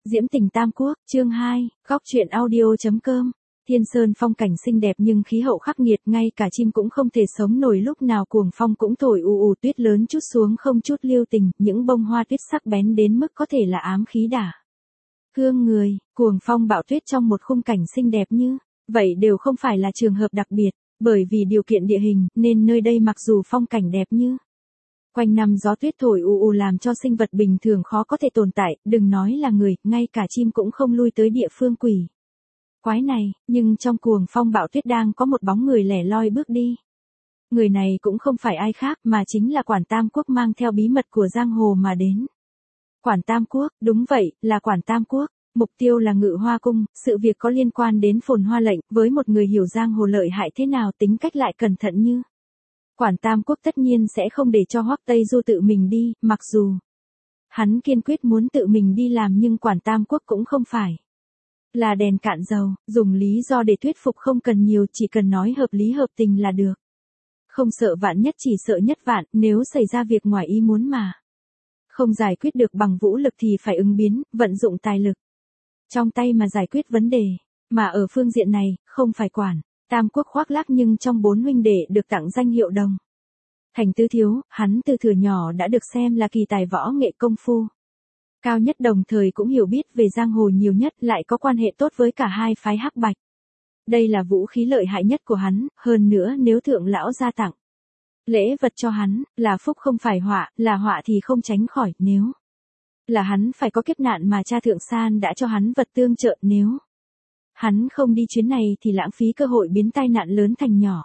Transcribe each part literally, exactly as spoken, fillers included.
Diễm tình Tam Quốc, chương hai, góc truyện audio chấm com. Thiên Sơn phong cảnh xinh đẹp nhưng khí hậu khắc nghiệt, ngay cả chim cũng không thể sống nổi, lúc nào cuồng phong cũng thổi ù ù, tuyết lớn trút xuống không chút lưu tình, những bông hoa tuyết sắc bén đến mức có thể là ám khí đả thương người. Cuồng phong bão tuyết trong một khung cảnh xinh đẹp như vậy đều không phải là trường hợp đặc biệt, bởi vì điều kiện địa hình nên nơi đây mặc dù phong cảnh đẹp như quanh năm gió tuyết thổi ù ù làm cho sinh vật bình thường khó có thể tồn tại, đừng nói là người, ngay cả chim cũng không lui tới địa phương quỷ quái này, nhưng trong cuồng phong bão tuyết đang có một bóng người lẻ loi bước đi. Người này cũng không phải ai khác mà chính là Quản Tam Quốc mang theo bí mật của giang hồ mà đến. Quản Tam Quốc, đúng vậy, là Quản Tam Quốc, mục tiêu là Ngự Hoa Cung, sự việc có liên quan đến Phồn Hoa lệnh, với một người hiểu giang hồ lợi hại thế nào, tính cách lại cẩn thận như Quản Tam Quốc tất nhiên sẽ không để cho Hoắc Tây Du tự mình đi, mặc dù hắn kiên quyết muốn tự mình đi làm nhưng Quản Tam Quốc cũng không phải là đèn cạn dầu, dùng lý do để thuyết phục không cần nhiều, chỉ cần nói hợp lý hợp tình là được. Không sợ vạn nhất chỉ sợ nhất vạn, nếu xảy ra việc ngoài ý muốn mà không giải quyết được bằng vũ lực thì phải ứng biến, vận dụng tài lực trong tay mà giải quyết vấn đề. Mà ở phương diện này, không phải Quản Tam Quốc khoác lác, nhưng trong bốn huynh đệ được tặng danh hiệu đồng thành tứ thiếu, hắn từ thuở nhỏ đã được xem là kỳ tài võ nghệ công phu cao nhất, đồng thời cũng hiểu biết về giang hồ nhiều nhất, lại có quan hệ tốt với cả hai phái Hắc Bạch. Đây là vũ khí lợi hại nhất của hắn, hơn nữa nếu thượng lão gia tặng lễ vật cho hắn, là phúc không phải họa, là họa thì không tránh khỏi, nếu là hắn phải có kiếp nạn mà cha thượng san đã cho hắn vật tương trợ, nếu hắn không đi chuyến này thì lãng phí cơ hội biến tai nạn lớn thành nhỏ.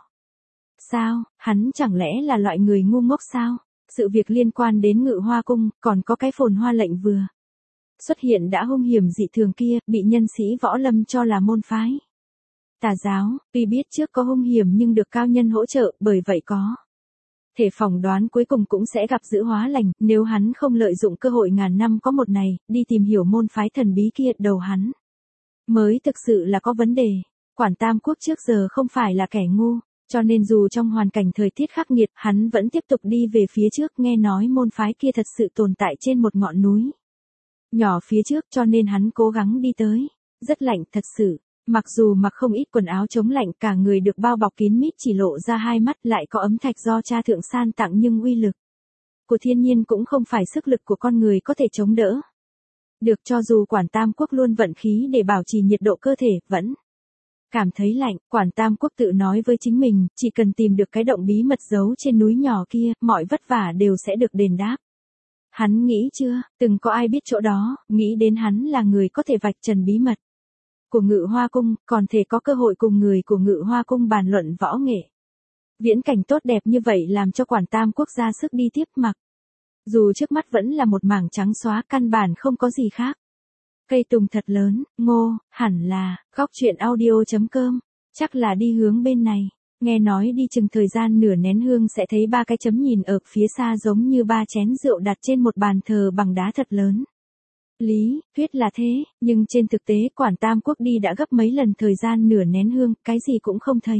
Sao, hắn chẳng lẽ là loại người ngu ngốc sao? Sự việc liên quan đến Ngự Hoa Cung, còn có cái Phồn Hoa lệnh vừa xuất hiện đã hung hiểm dị thường kia, bị nhân sĩ võ lâm cho là môn phái tà giáo, tuy biết trước có hung hiểm nhưng được cao nhân hỗ trợ, bởi vậy có thể phỏng đoán cuối cùng cũng sẽ gặp dữ hóa lành, nếu hắn không lợi dụng cơ hội ngàn năm có một này, đi tìm hiểu môn phái thần bí kia, đầu hắn mới thực sự là có vấn đề. Quản Tam Quốc trước giờ không phải là kẻ ngu, cho nên dù trong hoàn cảnh thời tiết khắc nghiệt, hắn vẫn tiếp tục đi về phía trước, nghe nói môn phái kia thật sự tồn tại trên một ngọn núi nhỏ phía trước, cho nên hắn cố gắng đi tới. Rất lạnh thật sự, mặc dù mặc không ít quần áo chống lạnh, cả người được bao bọc kín mít, chỉ lộ ra hai mắt, lại có ấm thạch do cha thượng san tặng, nhưng uy lực của thiên nhiên cũng không phải sức lực của con người có thể chống đỡ được. Cho dù Quản Tam Quốc luôn vận khí để bảo trì nhiệt độ cơ thể, vẫn cảm thấy lạnh. Quản Tam Quốc tự nói với chính mình, chỉ cần tìm được cái động bí mật giấu trên núi nhỏ kia, mọi vất vả đều sẽ được đền đáp. Hắn nghĩ chưa, từng có ai biết chỗ đó, nghĩ đến hắn là người có thể vạch trần bí mật của Ngự Hoa Cung, còn thể có cơ hội cùng người của Ngự Hoa Cung bàn luận võ nghệ. Viễn cảnh tốt đẹp như vậy làm cho Quản Tam Quốc ra sức đi tiếp, mặc dù trước mắt vẫn là một mảng trắng xóa, căn bản không có gì khác. Cây tùng thật lớn, ngô, hẳn là, góc truyện audio chấm com, chắc là đi hướng bên này. Nghe nói đi chừng thời gian nửa nén hương sẽ thấy ba cái chấm nhìn ở phía xa giống như ba chén rượu đặt trên một bàn thờ bằng đá thật lớn. Lý, thuyết là thế, nhưng trên thực tế Quản Tam Quốc đi đã gấp mấy lần thời gian nửa nén hương, cái gì cũng không thấy.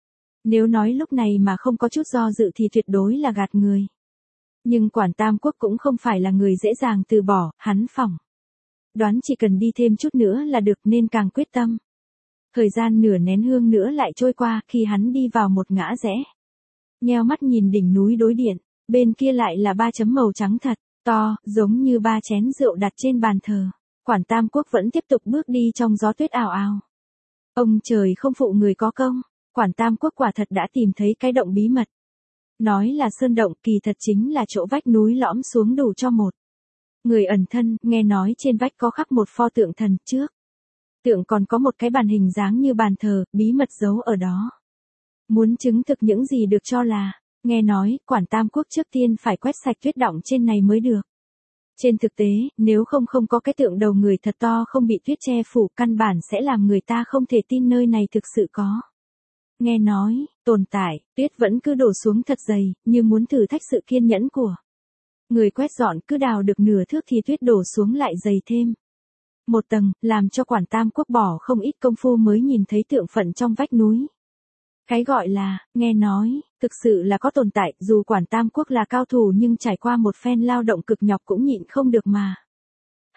Nếu nói lúc này mà không có chút do dự thì tuyệt đối là gạt người. Nhưng Quản Tam Quốc cũng không phải là người dễ dàng từ bỏ, hắn phỏng đoán chỉ cần đi thêm chút nữa là được, nên càng quyết tâm. Thời gian nửa nén hương nữa lại trôi qua, khi hắn đi vào một ngã rẽ, nheo mắt nhìn đỉnh núi đối diện, bên kia lại là ba chấm màu trắng thật to, giống như ba chén rượu đặt trên bàn thờ. Quản Tam Quốc vẫn tiếp tục bước đi trong gió tuyết ào ào. Ông trời không phụ người có công, Quản Tam Quốc quả thật đã tìm thấy cái động bí mật. Nói là sơn động, kỳ thật chính là chỗ vách núi lõm xuống đủ cho một người ẩn thân. Nghe nói trên vách có khắc một pho tượng thần, trước tượng còn có một cái bàn hình dáng như bàn thờ, bí mật giấu ở đó. Muốn chứng thực những gì được cho là, nghe nói, Quản Tam Quốc trước tiên phải quét sạch tuyết đọng trên này mới được. Trên thực tế, nếu không không có cái tượng đầu người thật to không bị tuyết che phủ, căn bản sẽ làm người ta không thể tin nơi này thực sự có. Nghe nói, tồn tại, tuyết vẫn cứ đổ xuống thật dày, như muốn thử thách sự kiên nhẫn của người quét dọn, cứ đào được nửa thước thì tuyết đổ xuống lại dày thêm một tầng, làm cho Quản Tam Quốc bỏ không ít công phu mới nhìn thấy tượng phận trong vách núi. Cái gọi là, nghe nói, thực sự là có tồn tại, dù Quản Tam Quốc là cao thủ nhưng trải qua một phen lao động cực nhọc cũng nhịn không được mà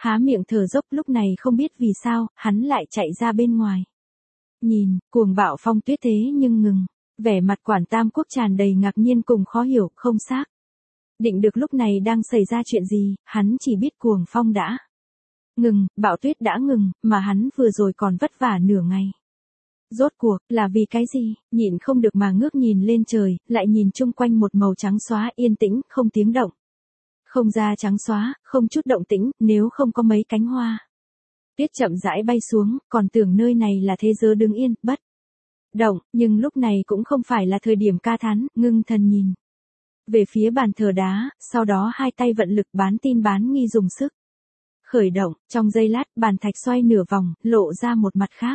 há miệng thở dốc, lúc này không biết vì sao, hắn lại chạy ra bên ngoài. Nhìn, cuồng bạo phong tuyết thế nhưng ngừng, vẻ mặt Quản Tam Quốc tràn đầy ngạc nhiên cùng khó hiểu, không xác định được lúc này đang xảy ra chuyện gì, hắn chỉ biết cuồng phong đã ngừng, bão tuyết đã ngừng, mà hắn vừa rồi còn vất vả nửa ngày. Rốt cuộc, là vì cái gì, nhịn không được mà ngước nhìn lên trời, lại nhìn chung quanh một màu trắng xóa yên tĩnh, không tiếng động. Không ra trắng xóa, không chút động tĩnh, nếu không có mấy cánh hoa. Tuyết chậm rãi bay xuống, còn tưởng nơi này là thế giới đứng yên, bất động, nhưng lúc này cũng không phải là thời điểm ca thán, ngưng thần nhìn về phía bàn thờ đá, sau đó hai tay vận lực bán tin bán nghi dùng sức khởi động, trong giây lát, bàn thạch xoay nửa vòng, lộ ra một mặt khác.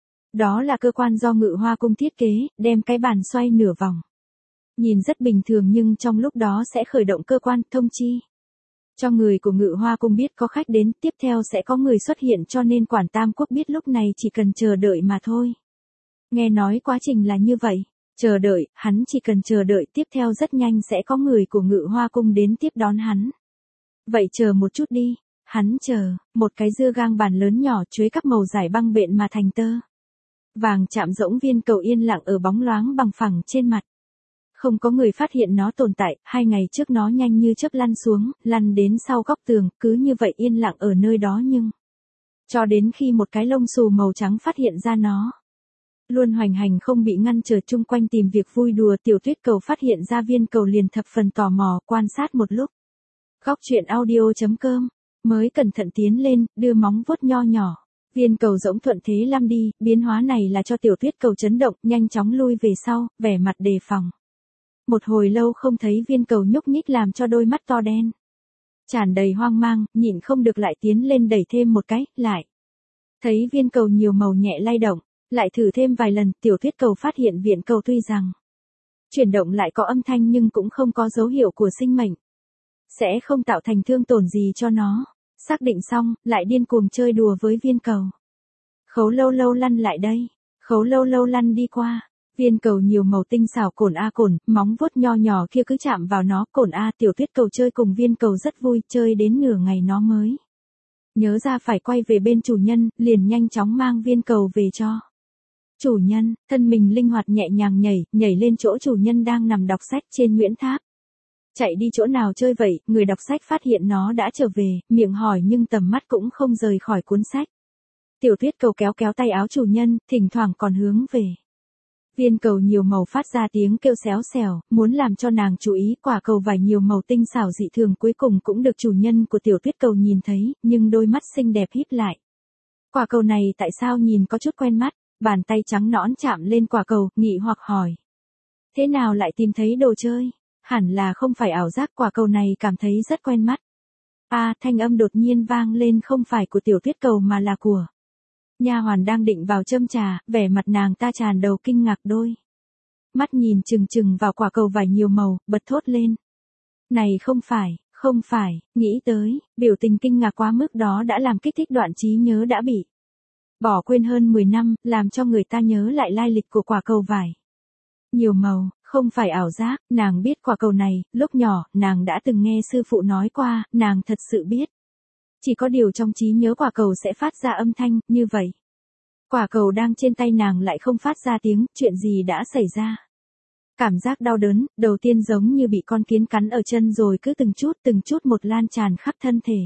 Đó là cơ quan do Ngự Hoa Cung thiết kế, đem cái bàn xoay nửa vòng. Nhìn rất bình thường nhưng trong lúc đó sẽ khởi động cơ quan thông chi cho người của Ngự Hoa Cung biết có khách đến, tiếp theo sẽ có người xuất hiện, cho nên Quản Tam Quốc biết lúc này chỉ cần chờ đợi mà thôi. Nghe nói quá trình là như vậy, chờ đợi, hắn chỉ cần chờ đợi, tiếp theo rất nhanh sẽ có người của Ngự Hoa Cung đến tiếp đón hắn. Vậy chờ một chút đi, hắn chờ, một cái dưa gang bàn lớn nhỏ chuối các màu giải băng bện mà thành tơ vàng chạm rỗng viên cầu yên lặng ở bóng loáng bằng phẳng trên mặt. Không có người phát hiện nó tồn tại, hai ngày trước nó nhanh như chớp lăn xuống, lăn đến sau góc tường, cứ như vậy yên lặng ở nơi đó nhưng cho đến khi một cái lông xù màu trắng phát hiện ra nó luôn hoành hành không bị ngăn trở chung quanh tìm việc vui đùa, Tiểu Tuyết Cầu phát hiện ra viên cầu liền thập phần tò mò, quan sát một lúc. Góc truyện audio.com mới cẩn thận tiến lên, đưa móng vuốt nho nhỏ. Viên cầu rỗng thuận thế lăn đi, biến hóa này là cho Tiểu Tuyết Cầu chấn động, nhanh chóng lui về sau, vẻ mặt đề phòng. Một hồi lâu không thấy viên cầu nhúc nhích làm cho đôi mắt to đen tràn đầy hoang mang, nhịn không được lại tiến lên đẩy thêm một cái, lại thấy viên cầu nhiều màu nhẹ lay động, lại thử thêm vài lần, Tiểu Tuyết Cầu phát hiện viên cầu tuy rằng chuyển động lại có âm thanh nhưng cũng không có dấu hiệu của sinh mệnh, sẽ không tạo thành thương tổn gì cho nó. Xác định xong, lại điên cuồng chơi đùa với viên cầu. Khấu Lâu Lâu lăn lại đây, Khấu Lâu Lâu lăn đi qua. Viên cầu nhiều màu tinh xảo, cồn a cồn, móng vuốt nho nhỏ kia cứ chạm vào nó, cồn a. Tiểu Tuyết Cầu chơi cùng viên cầu rất vui, chơi đến nửa ngày nó mới nhớ ra phải quay về bên chủ nhân, liền nhanh chóng mang viên cầu về cho chủ nhân. Thân mình linh hoạt nhẹ nhàng nhảy, nhảy lên chỗ chủ nhân đang nằm đọc sách trên Nguyễn Tháp. Chạy đi chỗ nào chơi vậy, người đọc sách phát hiện nó đã trở về, miệng hỏi nhưng tầm mắt cũng không rời khỏi cuốn sách. Tiểu Tuyết Cầu kéo kéo tay áo chủ nhân, thỉnh thoảng còn hướng về viên cầu nhiều màu phát ra tiếng kêu xéo xèo, muốn làm cho nàng chú ý. Quả cầu vải nhiều màu tinh xảo dị thường cuối cùng cũng được chủ nhân của Tiểu Tuyết Cầu nhìn thấy, nhưng đôi mắt xinh đẹp híp lại. Quả cầu này tại sao nhìn có chút quen mắt, bàn tay trắng nõn chạm lên quả cầu, nghi hoặc hỏi. Thế nào lại tìm thấy đồ chơi? Hẳn là không phải ảo giác, quả cầu này cảm thấy rất quen mắt. A, à, thanh âm đột nhiên vang lên không phải của Tiểu Tuyết Cầu mà là của nha hoàn đang định vào châm trà, vẻ mặt nàng ta tràn đầu kinh ngạc, đôi mắt nhìn chừng chừng vào quả cầu vải nhiều màu, bật thốt lên. Này không phải, không phải, nghĩ tới, biểu tình kinh ngạc quá mức đó đã làm kích thích đoạn trí nhớ đã bị bỏ quên hơn mười năm, làm cho người ta nhớ lại lai lịch của quả cầu vải nhiều màu. Không phải ảo giác, nàng biết quả cầu này, lúc nhỏ, nàng đã từng nghe sư phụ nói qua, nàng thật sự biết. Chỉ có điều trong trí nhớ quả cầu sẽ phát ra âm thanh, như vậy. Quả cầu đang trên tay nàng lại không phát ra tiếng, chuyện gì đã xảy ra? Cảm giác đau đớn, đầu tiên giống như bị con kiến cắn ở chân rồi cứ từng chút từng chút một lan tràn khắp thân thể.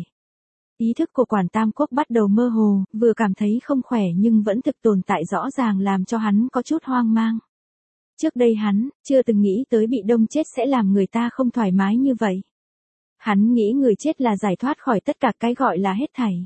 Ý thức của Quản Tam Quốc bắt đầu mơ hồ, vừa cảm thấy không khỏe nhưng vẫn thực tồn tại rõ ràng làm cho hắn có chút hoang mang. Trước đây hắn, chưa từng nghĩ tới bị đông chết sẽ làm người ta không thoải mái như vậy. Hắn nghĩ người chết là giải thoát khỏi tất cả cái gọi là hết thảy.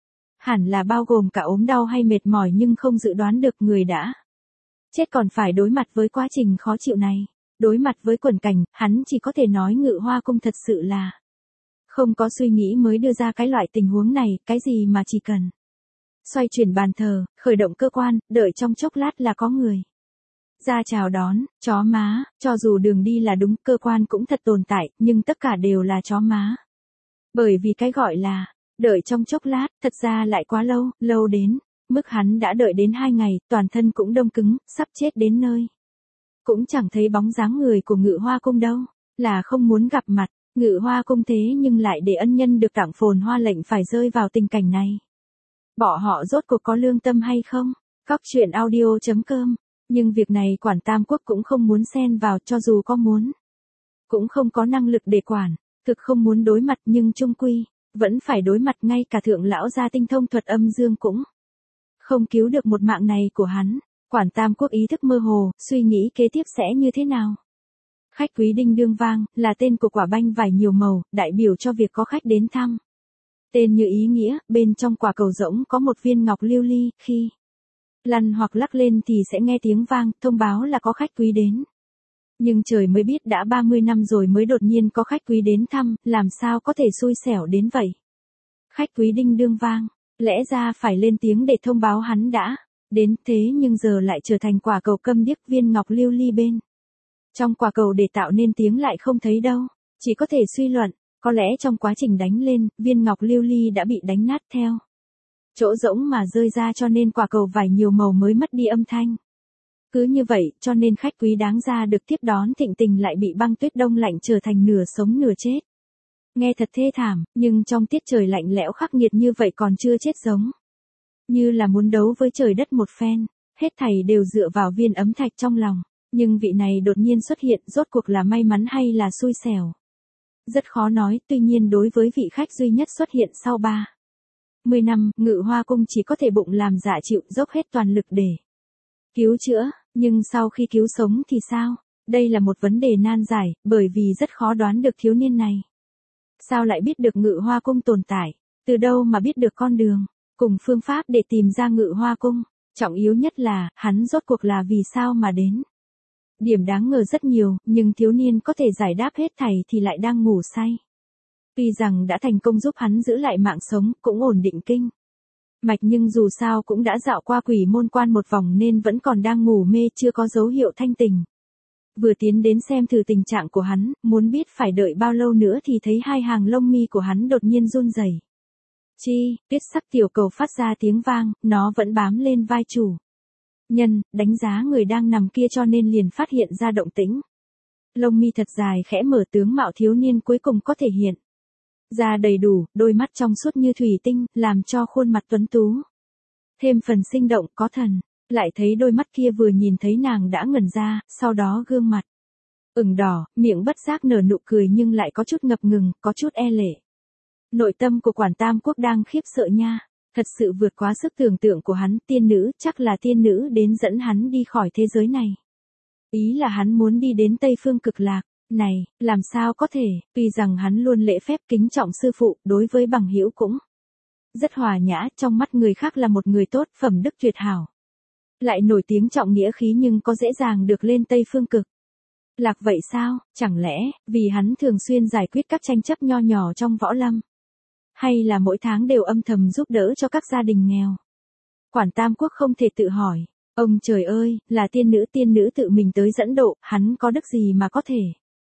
Hẳn là bao gồm cả ốm đau hay mệt mỏi nhưng không dự đoán được người đã chết còn phải đối mặt với quá trình khó chịu này. Đối mặt với quần cảnh, hắn chỉ có thể nói Ngự Hoa Cung thật sự là không có suy nghĩ mới đưa ra cái loại tình huống này, cái gì mà chỉ cần xoay chuyển bàn thờ, khởi động cơ quan, đợi trong chốc lát là có người ra chào đón. Chó má, cho dù đường đi là đúng, cơ quan cũng thật tồn tại, nhưng tất cả đều là chó má. Bởi vì cái gọi là đợi trong chốc lát, thật ra lại quá lâu, lâu đến mức hắn đã đợi đến hai ngày, toàn thân cũng đông cứng, sắp chết đến nơi. Cũng chẳng thấy bóng dáng người của Ngự Hoa Cung đâu, là không muốn gặp mặt, Ngự Hoa cung thế nhưng lại để ân nhân được tặng phồn hoa lệnh phải rơi vào tình cảnh này. Bỏ họ rốt cuộc có lương tâm hay không? Góc truyện audio chấm com. Nhưng việc này quản Tam Quốc cũng không muốn xen vào, cho dù có muốn. Cũng không có năng lực để quản, thực không muốn đối mặt nhưng chung quy, vẫn phải đối mặt, ngay cả thượng lão gia tinh thông thuật âm dương cũng không cứu được một mạng này của hắn. Quản Tam Quốc ý thức mơ hồ, suy nghĩ kế tiếp sẽ như thế nào. Khách quý đinh đương vang, là tên của quả banh vải nhiều màu, đại biểu cho việc có khách đến thăm. Tên như ý nghĩa, bên trong quả cầu rỗng có một viên ngọc lưu ly, khi lăn hoặc lắc lên thì sẽ nghe tiếng vang, thông báo là có khách quý đến. Nhưng trời mới biết đã ba mươi năm rồi mới đột nhiên có khách quý đến thăm, làm sao có thể xui xẻo đến vậy. Khách quý đinh đương vang, lẽ ra phải lên tiếng để thông báo hắn đã đến, thế nhưng giờ lại trở thành quả cầu câm điếc, viên ngọc lưu ly bên trong quả cầu để tạo nên tiếng lại không thấy đâu. Chỉ có thể suy luận, có lẽ trong quá trình đánh lên, viên ngọc lưu ly đã bị đánh nát theo chỗ rỗng mà rơi ra, cho nên quả cầu vải nhiều màu mới mất đi âm thanh. Cứ như vậy, cho nên khách quý đáng ra được tiếp đón thịnh tình lại bị băng tuyết đông lạnh trở thành nửa sống nửa chết. Nghe thật thê thảm, nhưng trong tiết trời lạnh lẽo khắc nghiệt như vậy còn chưa chết giống như là muốn đấu với trời đất một phen, hết thảy đều dựa vào viên ấm thạch trong lòng. Nhưng vị này đột nhiên xuất hiện, rốt cuộc là may mắn hay là xui xẻo? Rất khó nói, tuy nhiên đối với vị khách duy nhất xuất hiện sau ba mươi năm, Ngự Hoa cung chỉ có thể bụng làm dạ chịu, dốc hết toàn lực để cứu chữa, nhưng sau khi cứu sống thì sao? Đây là một vấn đề nan giải, bởi vì rất khó đoán được thiếu niên này sao lại biết được Ngự Hoa cung tồn tại, từ đâu mà biết được con đường cùng phương pháp để tìm ra Ngự Hoa cung. Trọng yếu nhất là, hắn rốt cuộc là vì sao mà đến. Điểm đáng ngờ rất nhiều, nhưng thiếu niên có thể giải đáp hết thảy thì lại đang ngủ say. Tuy rằng đã thành công giúp hắn giữ lại mạng sống, cũng ổn định kinh mạch, nhưng dù sao cũng đã dạo qua quỷ môn quan một vòng nên vẫn còn đang ngủ mê, chưa có dấu hiệu thanh tỉnh. Vừa tiến đến xem thử tình trạng của hắn, muốn biết phải đợi bao lâu nữa thì thấy hai hàng lông mi của hắn đột nhiên run rẩy. Chi, tuyết sắc tiểu cầu phát ra tiếng vang, nó vẫn bám lên vai chủ nhân, đánh giá người đang nằm kia cho nên liền phát hiện ra động tĩnh. Lông mi thật dài khẽ mở, tướng mạo thiếu niên cuối cùng có thể hiện ra đầy đủ, đôi mắt trong suốt như thủy tinh, làm cho khuôn mặt tuấn tú thêm phần sinh động, có thần. Lại thấy đôi mắt kia vừa nhìn thấy nàng đã ngẩn ra, sau đó gương mặt ửng đỏ, miệng bất giác nở nụ cười nhưng lại có chút ngập ngừng, có chút e lệ. Nội tâm của quản Tam Quốc đang khiếp sợ nha, thật sự vượt quá sức tưởng tượng của hắn. Tiên nữ, chắc là tiên nữ đến dẫn hắn đi khỏi thế giới này. Ý là hắn muốn đi đến Tây Phương Cực Lạc. Này, làm sao có thể, tuy rằng hắn luôn lễ phép kính trọng sư phụ, đối với bằng hữu cũng rất hòa nhã, trong mắt người khác là một người tốt, phẩm đức tuyệt hảo. Lại nổi tiếng trọng nghĩa khí, nhưng có dễ dàng được lên Tây Phương Cực Lạc vậy sao? Chẳng lẽ, vì hắn thường xuyên giải quyết các tranh chấp nho nhỏ trong võ lâm? Hay là mỗi tháng đều âm thầm giúp đỡ cho các gia đình nghèo? Quản Tam Quốc không thể tự hỏi. Ông trời ơi, là tiên nữ, tiên nữ tự mình tới dẫn độ, hắn có đức gì mà có thể.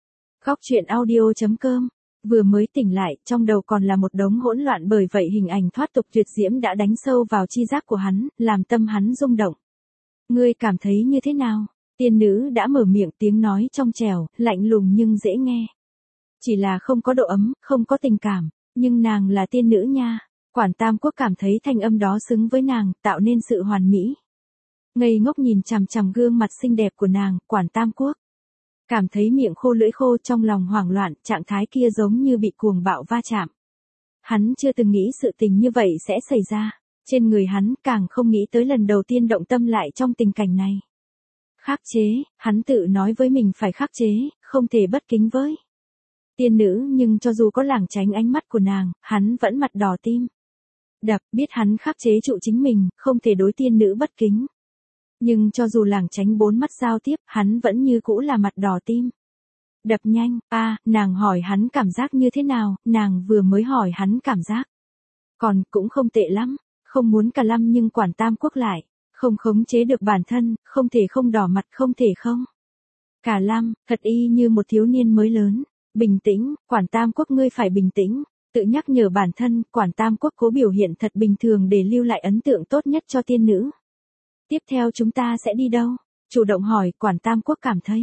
Góc truyện audio chấm com. Vừa mới tỉnh lại, trong đầu còn là một đống hỗn loạn, bởi vậy hình ảnh thoát tục tuyệt diễm đã đánh sâu vào chi giác của hắn, làm tâm hắn rung động. Ngươi cảm thấy như thế nào? Tiên nữ đã mở miệng, tiếng nói trong trẻo, lạnh lùng nhưng dễ nghe. Chỉ là không có độ ấm, không có tình cảm, nhưng nàng là tiên nữ nha. Quản Tam Quốc cảm thấy thanh âm đó xứng với nàng, tạo nên sự hoàn mỹ. Ngây ngốc nhìn chằm chằm gương mặt xinh đẹp của nàng, Quản Tam Quốc cảm thấy miệng khô lưỡi khô, trong lòng hoảng loạn, trạng thái kia giống như bị cuồng bạo va chạm. Hắn chưa từng nghĩ sự tình như vậy sẽ xảy ra. Trên người hắn, càng không nghĩ tới lần đầu tiên động tâm lại trong tình cảnh này. Khắc chế, hắn tự nói với mình phải khắc chế, không thể bất kính với tiên nữ, nhưng cho dù có lảng tránh ánh mắt của nàng, hắn vẫn mặt đỏ tim đập, biết hắn khắc chế trụ chính mình, không thể đối tiên nữ bất kính. Nhưng cho dù lảng tránh bốn mắt giao tiếp, hắn vẫn như cũ là mặt đỏ tim đập nhanh. A, à, nàng hỏi hắn cảm giác như thế nào, nàng vừa mới hỏi hắn cảm giác còn cũng không tệ lắm, không muốn cả lâm, nhưng Quản Tam Quốc lại không khống chế được bản thân, không thể không đỏ mặt, không thể không cả lâm, thật y như một thiếu niên mới lớn. Bình tĩnh, Quản Tam Quốc, ngươi phải bình tĩnh. Tự nhắc nhở bản thân, Quản Tam Quốc cố biểu hiện thật bình thường để lưu lại ấn tượng tốt nhất cho tiên nữ. Tiếp theo chúng ta sẽ đi đâu? Chủ động hỏi, Quản Tam Quốc cảm thấy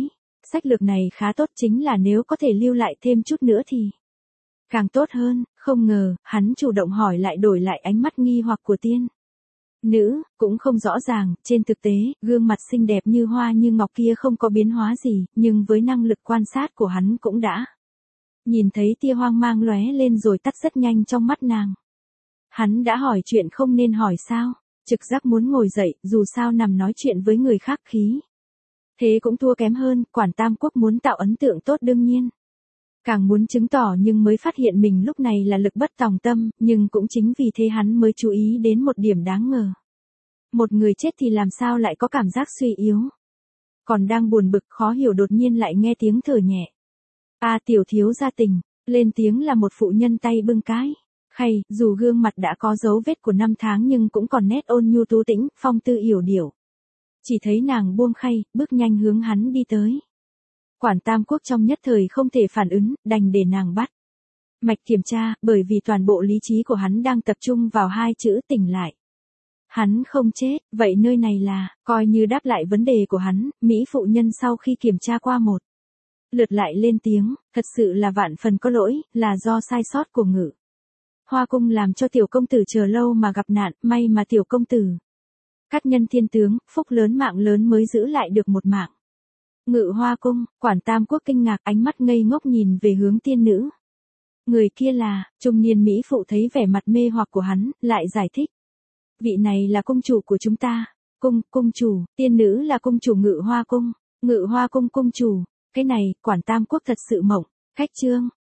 Sách lược này khá tốt, chính là nếu có thể lưu lại thêm chút nữa thì càng tốt hơn. Không ngờ, hắn chủ động hỏi lại đổi lại ánh mắt nghi hoặc của tiên nữ, cũng không rõ ràng. Trên thực tế, gương mặt xinh đẹp như hoa như ngọc kia không có biến hóa gì, nhưng với năng lực quan sát của hắn cũng đã nhìn thấy tia hoang mang lóe lên rồi tắt rất nhanh trong mắt nàng. Hắn đã hỏi chuyện không nên hỏi sao? Trực giác muốn ngồi dậy, dù sao nằm nói chuyện với người khác khí thế cũng thua kém hơn. Quản Tam Quốc muốn tạo ấn tượng tốt đương nhiên càng muốn chứng tỏ, nhưng mới phát hiện mình lúc này là lực bất tòng tâm, nhưng cũng chính vì thế hắn mới chú ý đến một điểm đáng ngờ. Một người chết thì làm sao lại có cảm giác suy yếu? Còn đang buồn bực khó hiểu đột nhiên lại nghe tiếng thở nhẹ. A tiểu thiếu gia tình, lên tiếng là một phụ nhân tay bưng cái khay, dù gương mặt đã có dấu vết của năm tháng nhưng cũng còn nét ôn nhu tú tĩnh, phong tư yểu điệu. Chỉ thấy nàng buông khay, bước nhanh hướng hắn đi tới. Quản Tam Quốc trong nhất thời không thể phản ứng, đành để nàng bắt mạch kiểm tra, bởi vì toàn bộ lý trí của hắn đang tập trung vào hai chữ tỉnh lại. Hắn không chết, vậy nơi này là, coi như đáp lại vấn đề của hắn. Mỹ phụ nhân sau khi kiểm tra qua một lượt lại lên tiếng, thật sự là vạn phần có lỗi, là do sai sót của Ngự Hoa cung làm cho tiểu công tử chờ lâu mà gặp nạn, may mà tiểu công tử cát nhân thiên tướng, phúc lớn mạng lớn mới giữ lại được một mạng. Ngự Hoa cung, Quản Tam Quốc kinh ngạc, ánh mắt ngây ngốc nhìn về hướng tiên nữ. Người kia là, trung niên mỹ phụ thấy vẻ mặt mê hoặc của hắn, lại giải thích. Vị này là cung chủ của chúng ta. Cung, cung chủ, tiên nữ là cung chủ Ngự Hoa cung. Ngự Hoa cung cung chủ, cái này, Quản Tam Quốc thật sự mộng. Khách trương,